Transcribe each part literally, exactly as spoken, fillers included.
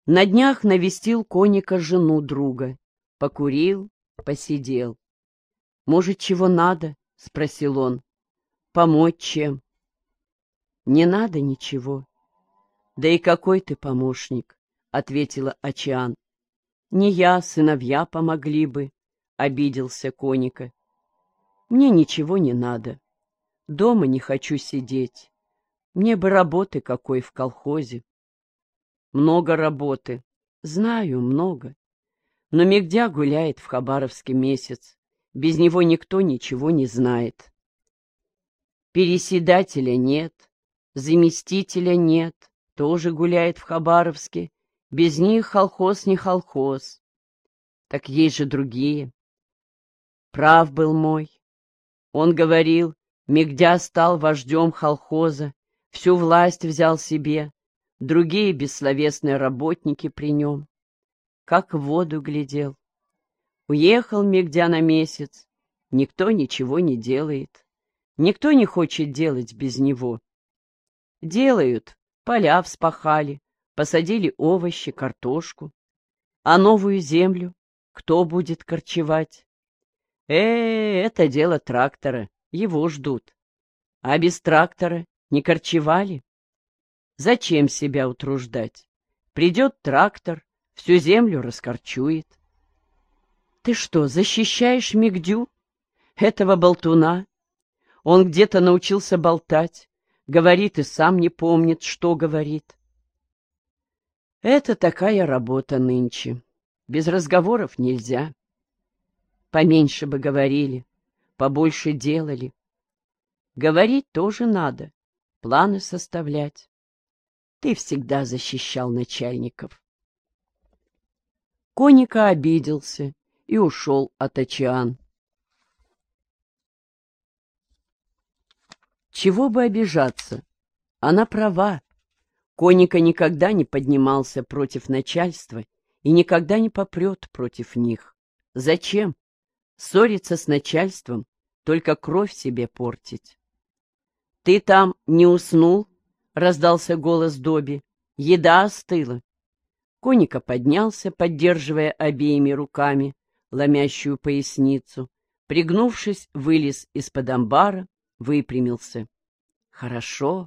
На днях навестил Коника жену друга. Покурил, посидел. «Может, чего надо?» — спросил он. «Помочь чем?» «Не надо ничего». «Да и какой ты помощник?» — ответила Ачиан. «Не я, сыновья помогли бы», — обиделся Коника. «Мне ничего не надо. Дома не хочу сидеть. Мне бы работы какой в колхозе». «Много работы». «Знаю, много. Но Мигдя гуляет в Хабаровске месяц. Без него никто ничего не знает. Переседателя нет, заместителя нет, тоже гуляет в Хабаровске. Без них колхоз не колхоз. Так есть же другие. Прав был мой. Он говорил, Мигдя стал вождем колхоза, всю власть взял себе, другие бессловесные работники при нем. Как в воду глядел. Уехал Мигдя на месяц, никто ничего не делает. Никто не хочет делать без него. Делают, поля вспахали, посадили овощи, картошку. А новую землю кто будет корчевать? Э, это дело трактора, его ждут. А без трактора не корчевали? Зачем себя утруждать? Придет трактор, всю землю раскорчует. Ты что, защищаешь Мигдю? Этого болтуна? Он где-то научился болтать, говорит и сам не помнит, что говорит. Это такая работа нынче. Без разговоров нельзя. Поменьше бы говорили, побольше делали. Говорить тоже надо, планы составлять. Ты всегда защищал начальников. Коника обиделся и ушел от Ачиан. Чего бы обижаться? Она права. Коника никогда не поднимался против начальства и никогда не попрет против них. Зачем? Ссориться с начальством, только кровь себе портить. — Ты там не уснул? — раздался голос Доби. — Еда остыла. Коника поднялся, поддерживая обеими руками ломящую поясницу. Пригнувшись, вылез из-под амбара, выпрямился. Хорошо.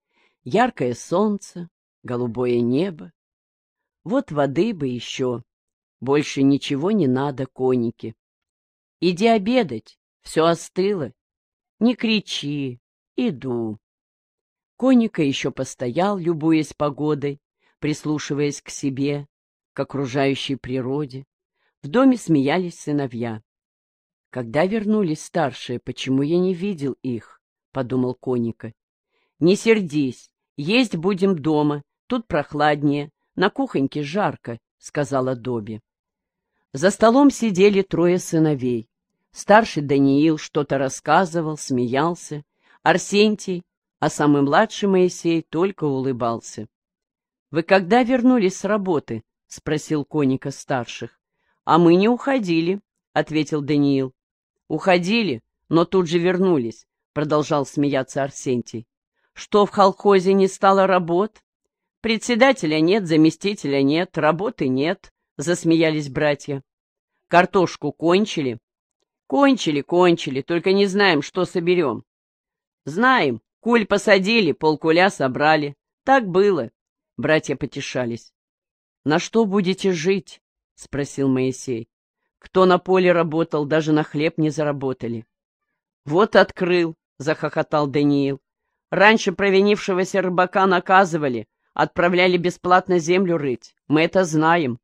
Яркое солнце, голубое небо. Вот воды бы еще. Больше ничего не надо Конике. Иди обедать, все остыло. Не кричи, иду. Коника еще постоял, любуясь погодой, прислушиваясь к себе, к окружающей природе. В доме смеялись сыновья. Когда вернулись старшие, почему я не видел их? — подумал Коника. — Не сердись, есть будем дома, тут прохладнее, на кухоньке жарко, — сказала Доби. За столом сидели трое сыновей. Старший Даниил что-то рассказывал, смеялся. Арсентий, а самый младший Моисей, только улыбался. — Вы когда вернулись с работы? — спросил Коника старших. — А мы не уходили, — ответил Даниил. — Уходили, но тут же вернулись, — продолжал смеяться Арсентий. — Что в колхозе не стало работ? Председателя нет, заместителя нет, работы нет, — засмеялись братья. — Картошку кончили? — Кончили, кончили, только не знаем, что соберем. — Знаем, куль посадили, полкуля собрали. Так было. Братья потешались. — На что будете жить? — спросил Моисей. — Кто на поле работал, даже на хлеб не заработали. — Вот открыл, — захохотал Даниил. — Раньше провинившегося рыбака наказывали, отправляли бесплатно землю рыть. Мы это знаем.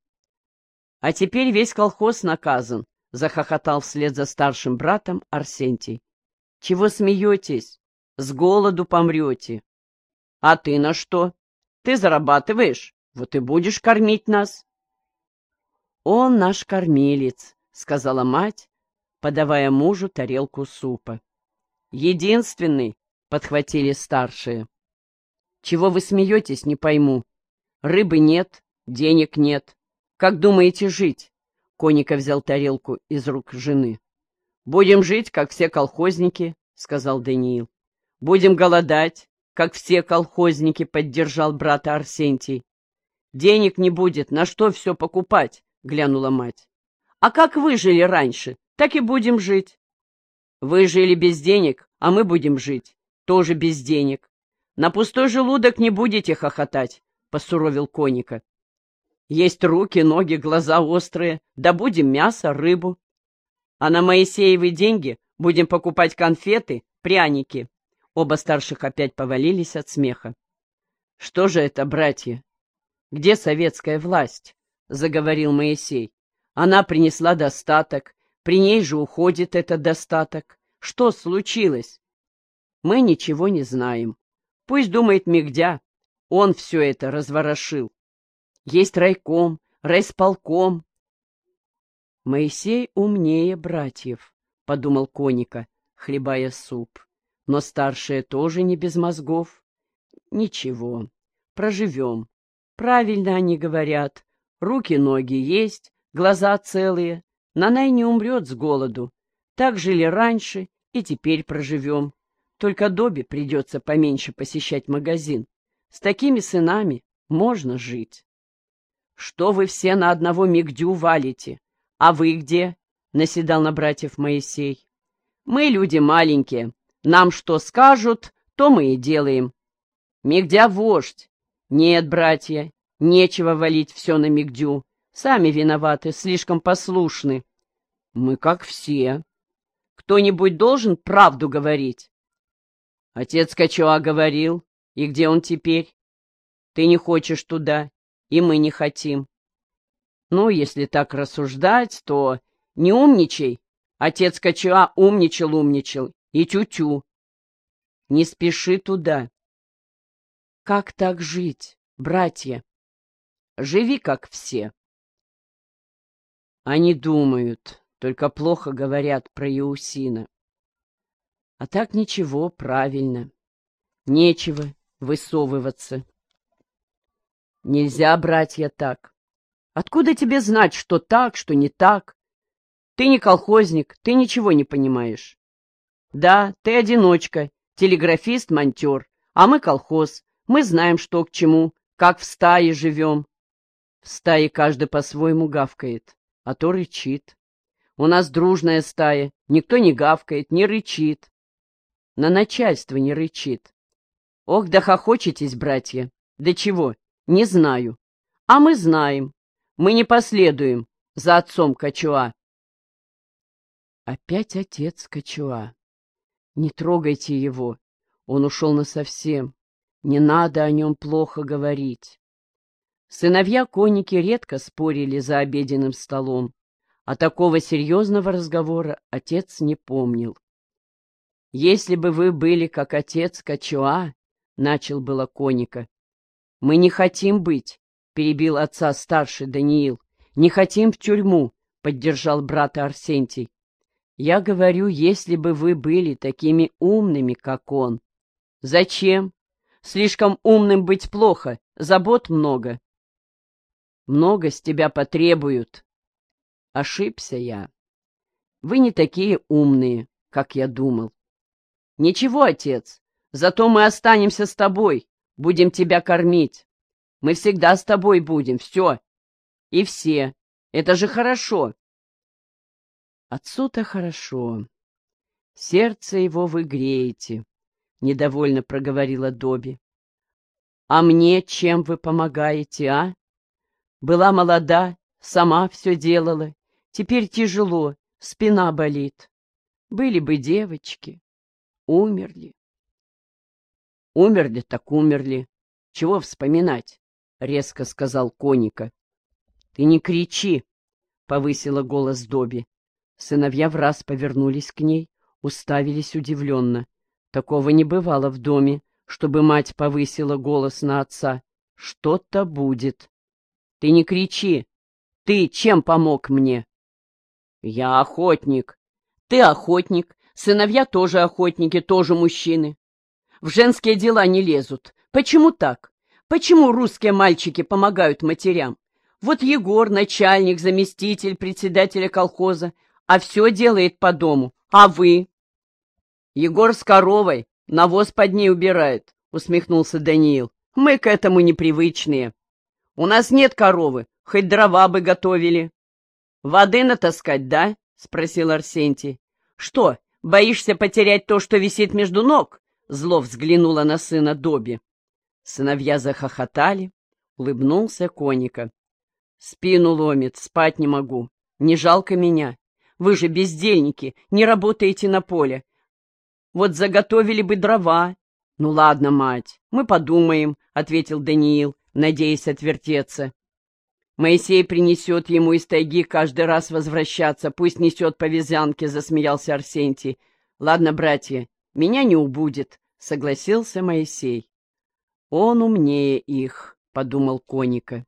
— А теперь весь колхоз наказан, — захохотал вслед за старшим братом Арсентий. — Чего смеетесь? С голоду помрете. — А ты на что? Ты зарабатываешь, вот и будешь кормить нас. — Он наш кормилец, — сказала мать, подавая мужу тарелку супа. — Единственный, — подхватили старшие. — Чего вы смеетесь, не пойму. Рыбы нет, денег нет. Как думаете жить? Коника взял тарелку из рук жены. — Будем жить, как все колхозники, — сказал Даниил. — Будем голодать, как все колхозники, — поддержал брата Арсентий. Денег не будет, на что все покупать, — глянула мать. А как вы жили раньше, так и будем жить. Вы жили без денег, а мы будем жить тоже без денег. На пустой желудок не будете хохотать, — посуровил Коника. Есть руки, ноги, глаза острые, добудем мясо, рыбу. А на Моисеевы деньги будем покупать конфеты, пряники. Оба старших опять повалились от смеха. Что же это, братья? Где советская власть? — заговорил Моисей. Она принесла достаток, при ней же уходит этот достаток. Что случилось? Мы ничего не знаем. Пусть думает Мигдя, он все это разворошил. Есть райком, райсполком. Моисей умнее братьев, — подумал Коника, хлебая суп. Но старшие тоже не без мозгов. Ничего, проживем. Правильно они говорят. Руки-ноги есть, глаза целые. Нанай не умрет с голоду. Так жили раньше и теперь проживем. Только Добе придется поменьше посещать магазин. С такими сынами можно жить. Что вы все на одного Мигдю валите? А вы где? — наседал на братьев Моисей. Мы люди маленькие. Нам что скажут, то мы и делаем. Мигдя вождь. Нет, братья, нечего валить все на Мигдю. Сами виноваты, слишком послушны. Мы как все. Кто-нибудь должен правду говорить. Отец Качуа говорил. И где он теперь? Ты не хочешь туда, и мы не хотим. Ну, если так рассуждать, то не умничай. Отец Качуа умничал-умничал, и тю-тю. Не спеши туда. Как так жить, братья? Живи, как все. Они думают, только плохо говорят про Иусина. А так ничего, правильно. Нечего высовываться. Нельзя, братья, так. Откуда тебе знать, что так, что не так? Ты не колхозник, ты ничего не понимаешь. Да, ты одиночка, телеграфист-монтер, а мы колхоз. Мы знаем, что к чему, как в стае живем. В стае каждый по-своему гавкает, а то рычит. У нас дружная стая, никто не гавкает, не рычит. На начальство не рычит. Ох, да хохочетесь, братья. Да чего? Не знаю. А мы знаем. Мы не последуем за отцом Качуа. Опять отец Качуа. Не трогайте его. Он ушел насовсем. Не надо о нем плохо говорить. Сыновья Коники редко спорили за обеденным столом, а такого серьезного разговора отец не помнил. «Если бы вы были как отец Качуа, — начал было Коника. — Мы не хотим быть, — перебил отца старший Даниил. — Не хотим в тюрьму, — поддержал брата Арсентий. — Я говорю, если бы вы были такими умными, как он. — Зачем? Слишком умным быть плохо, забот много. — Много с тебя потребуют. Ошибся я. Вы не такие умные, как я думал. Ничего, отец, зато мы останемся с тобой, будем тебя кормить. Мы всегда с тобой будем, все. И все. Это же хорошо. Отцу-то хорошо. Сердце его вы греете, — недовольно проговорила Доби. А мне чем вы помогаете, а? Была молода, сама все делала. Теперь тяжело, спина болит. Были бы девочки. Умерли. Умерли так умерли. Чего вспоминать? — резко сказал Коника. — Ты не кричи, — повысила голос Доби. Сыновья враз повернулись к ней, уставились удивленно. Такого не бывало в доме, чтобы мать повысила голос на отца. Что-то будет. — Ты не кричи. Ты чем помог мне? — Я охотник. Ты охотник. Сыновья тоже охотники, тоже мужчины. В женские дела не лезут. Почему так? Почему русские мальчики помогают матерям? Вот Егор, начальник, заместитель председателя колхоза, а все делает по дому. А вы? Егор с коровой, навоз под ней убирает, усмехнулся Даниил. Мы к этому непривычные. У нас нет коровы, хоть дрова бы готовили. Воды натаскать, да? — спросил Арсентий. Что, боишься потерять то, что висит между ног? Зло взглянула на сына Добби. Сыновья захохотали, улыбнулся Коника. Спину ломит, спать не могу. Не жалко меня. Вы же бездельники, не работаете на поле. Вот заготовили бы дрова. Ну ладно, мать, мы подумаем, — ответил Даниил, надеясь отвертеться. Моисей принесет ему из тайги каждый раз возвращаться, пусть несет по вязанке, — засмеялся Арсентий. Ладно, братья, меня не убудет, — согласился Моисей. Он умнее их, — подумал Коника.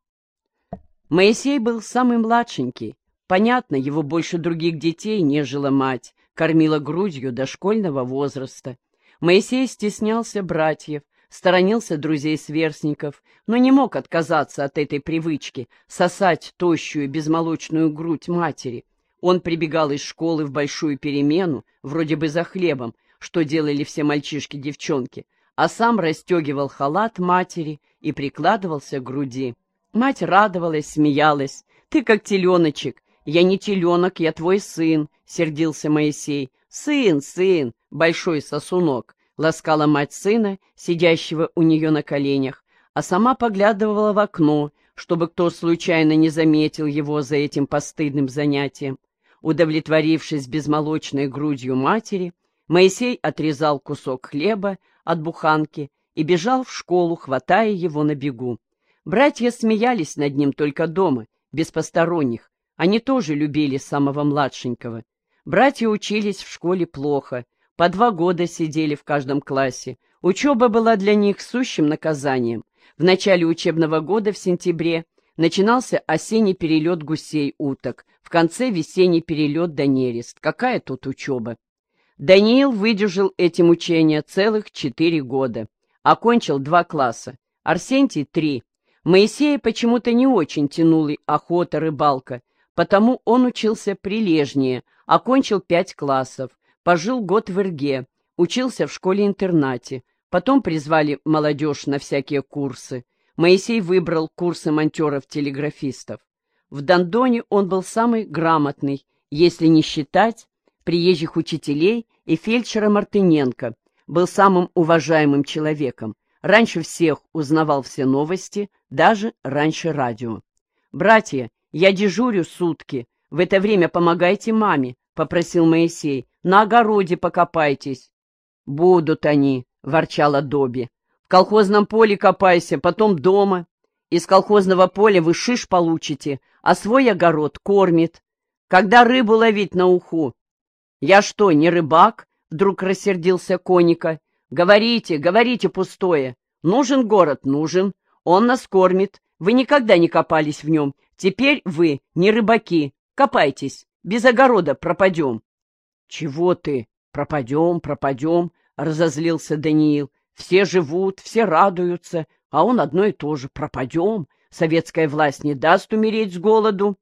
Моисей был самый младшенький. Понятно, его больше других детей нежила мать, кормила грудью до школьного возраста. Моисей стеснялся братьев, сторонился друзей-сверстников, но не мог отказаться от этой привычки сосать тощую безмолочную грудь матери. Он прибегал из школы в большую перемену, вроде бы за хлебом, что делали все мальчишки-девчонки, а сам расстегивал халат матери и прикладывался к груди. Мать радовалась, смеялась. «Ты как теленочек». «Я не теленок, я твой сын», — сердился Моисей. «Сын, сын, большой сосунок», — ласкала мать сына, сидящего у нее на коленях, а сама поглядывала в окно, чтобы кто случайно не заметил его за этим постыдным занятием. Удовлетворившись безмолочной грудью матери, Моисей отрезал кусок хлеба от буханки и бежал в школу, хватая его на бегу. Братья смеялись над ним только дома, без посторонних. Они тоже любили самого младшенького. Братья учились в школе плохо, по два года сидели в каждом классе. Учеба была для них сущим наказанием. В начале учебного года, в сентябре, начинался осенний перелет гусей-уток, в конце весенний перелет до нерест. Какая тут учеба? Даниил выдержал эти мучения целых четыре года. Окончил два класса, Арсентий — три. Моисея почему-то не очень тянула охота, рыбалка, потому он учился прилежнее, окончил пять классов, пожил год в Ирге, учился в школе-интернате, потом призвали молодежь на всякие курсы. Моисей выбрал курсы монтеров-телеграфистов. В Дондоне он был самый грамотный, если не считать приезжих учителей и фельдшера Мартыненко, был самым уважаемым человеком. Раньше всех узнавал все новости, даже раньше радио. «Братья, я дежурю сутки. В это время помогайте маме», — попросил Моисей. «На огороде покопайтесь». «Будут они», — ворчала Добби. «В колхозном поле копайся, потом дома. Из колхозного поля вы шиш получите, а свой огород кормит. Когда рыбу ловить на уху?» «Я что, не рыбак?» — вдруг рассердился Коника. «Говорите, говорите пустое. Нужен город, нужен. Он нас кормит. Вы никогда не копались в нем. Теперь вы не рыбаки. Копайтесь. Без огорода пропадем». «Чего ты? Пропадем, пропадем», — разозлился Даниил. «Все живут, все радуются, а он одно и то же. Пропадем. Советская власть не даст умереть с голоду».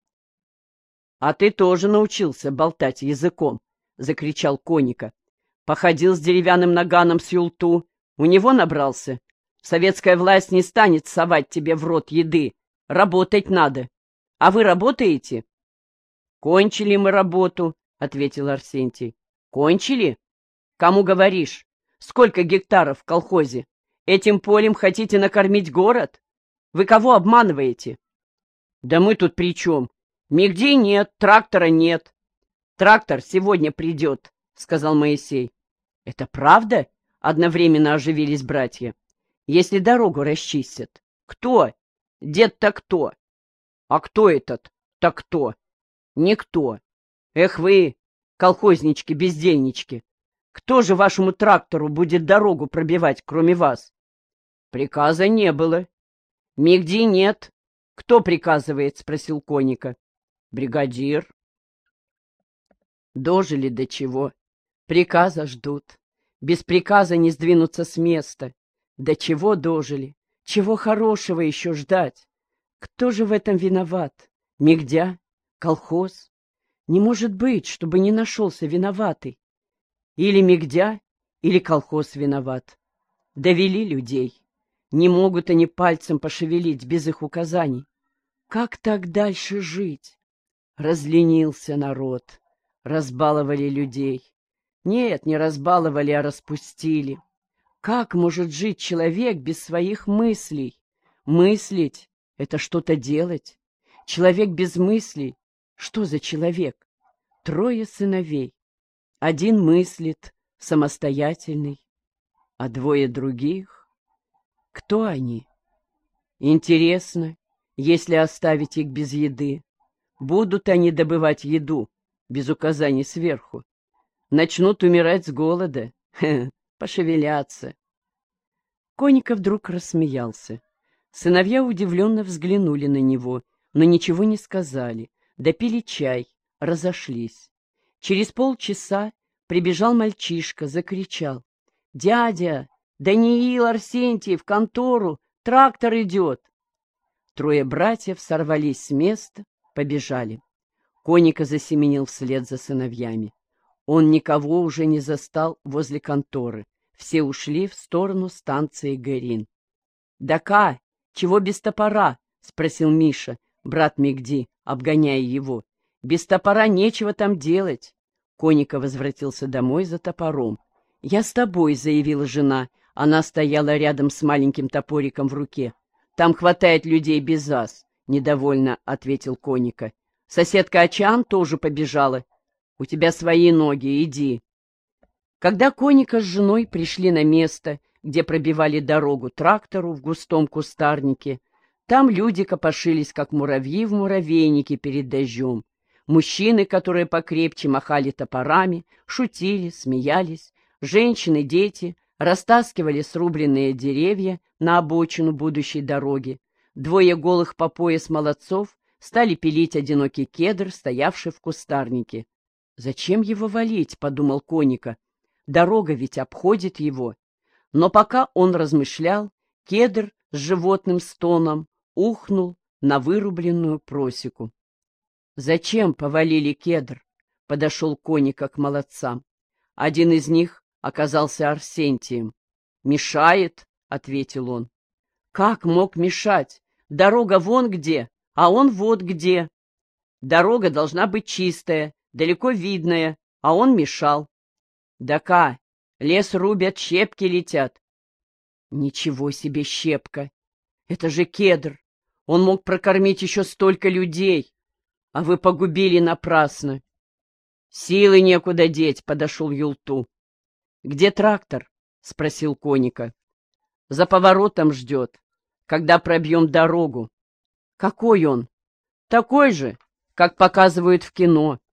«А ты тоже научился болтать языком», — закричал Коника. «Походил с деревянным наганом с юлту. У него набрался. Советская власть не станет совать тебе в рот еды. Работать надо. А вы работаете?» «Кончили мы работу», — ответил Арсентий. «Кончили? Кому говоришь? Сколько гектаров в колхозе? Этим полем хотите накормить город? Вы кого обманываете?» «Да мы тут при чем? Нигде нет, трактора нет». «Трактор сегодня придет», — сказал Моисей. «Это правда?» — одновременно оживились братья. «Если дорогу расчистят». «Кто? Дед-то кто?» «А кто этот? Так кто?» «Никто. Эх вы, колхознички-бездельнички! Кто же вашему трактору будет дорогу пробивать, кроме вас?» «Приказа не было». «Нигде нет. Кто приказывает?» — спросил Коника. «Бригадир». Дожили до чего. Приказа ждут. Без приказа не сдвинуться с места. До чего дожили? Чего хорошего еще ждать? Кто же в этом виноват? Мигдя? Колхоз? Не может быть, чтобы не нашелся виноватый. Или Мигдя, или колхоз виноват. Довели людей. Не могут они пальцем пошевелить без их указаний. Как так дальше жить? Разленился народ, разбаловали людей. Нет, не разбаловали, а распустили. Как может жить человек без своих мыслей? Мыслить — это что-то делать. Человек без мыслей — что за человек? Трое сыновей. Один мыслит, самостоятельный, а двое других — кто они? Интересно, если оставить их без еды, будут они добывать еду без указаний сверху? Начнут умирать с голода, Хе, пошевелятся. Коника вдруг рассмеялся. Сыновья удивленно взглянули на него, но ничего не сказали, допили чай, разошлись. Через полчаса прибежал мальчишка, закричал: «Дядя, Даниил Арсентьев, в контору, трактор идет!» Трое братьев сорвались с места, побежали. Коника засеменил вслед за сыновьями. Он никого уже не застал возле конторы. Все ушли в сторону станции Гэрин. «Дака, чего без топора?» — спросил Миша, брат Мегди, обгоняя его. «Без топора нечего там делать». Коника возвратился домой за топором. «Я с тобой», — заявила жена. Она стояла рядом с маленьким топориком в руке. «Там хватает людей без ас», — недовольно ответил Коника. «Соседка Ачан тоже побежала. У тебя свои ноги, иди». Когда Коника с женой пришли на место, где пробивали дорогу трактору в густом кустарнике, там люди копошились, как муравьи в муравейнике перед дождем. Мужчины, которые покрепче махали топорами, шутили, смеялись. Женщины, дети растаскивали срубленные деревья на обочину будущей дороги. Двое голых по пояс молодцов стали пилить одинокий кедр, стоявший в кустарнике. «Зачем его валить?» — подумал Коника. «Дорога ведь обходит его». Но пока он размышлял, кедр с животным стоном ухнул на вырубленную просеку. «Зачем повалили кедр?» — подошел Коника к молодцам. Один из них оказался Арсентием. «Мешает», — ответил он. «Как мог мешать? Дорога вон где, а он вот где. Дорога должна быть чистая, далеко видная, а он мешал. Дака, лес рубят, щепки летят». «Ничего себе щепка! Это же кедр! Он мог прокормить еще столько людей, а вы погубили напрасно». «Силы некуда деть», — подошел Юлту. «Где трактор?» — спросил Коника. «За поворотом ждет, когда пробьем дорогу». «Какой он?» «Такой же, как показывают в кино.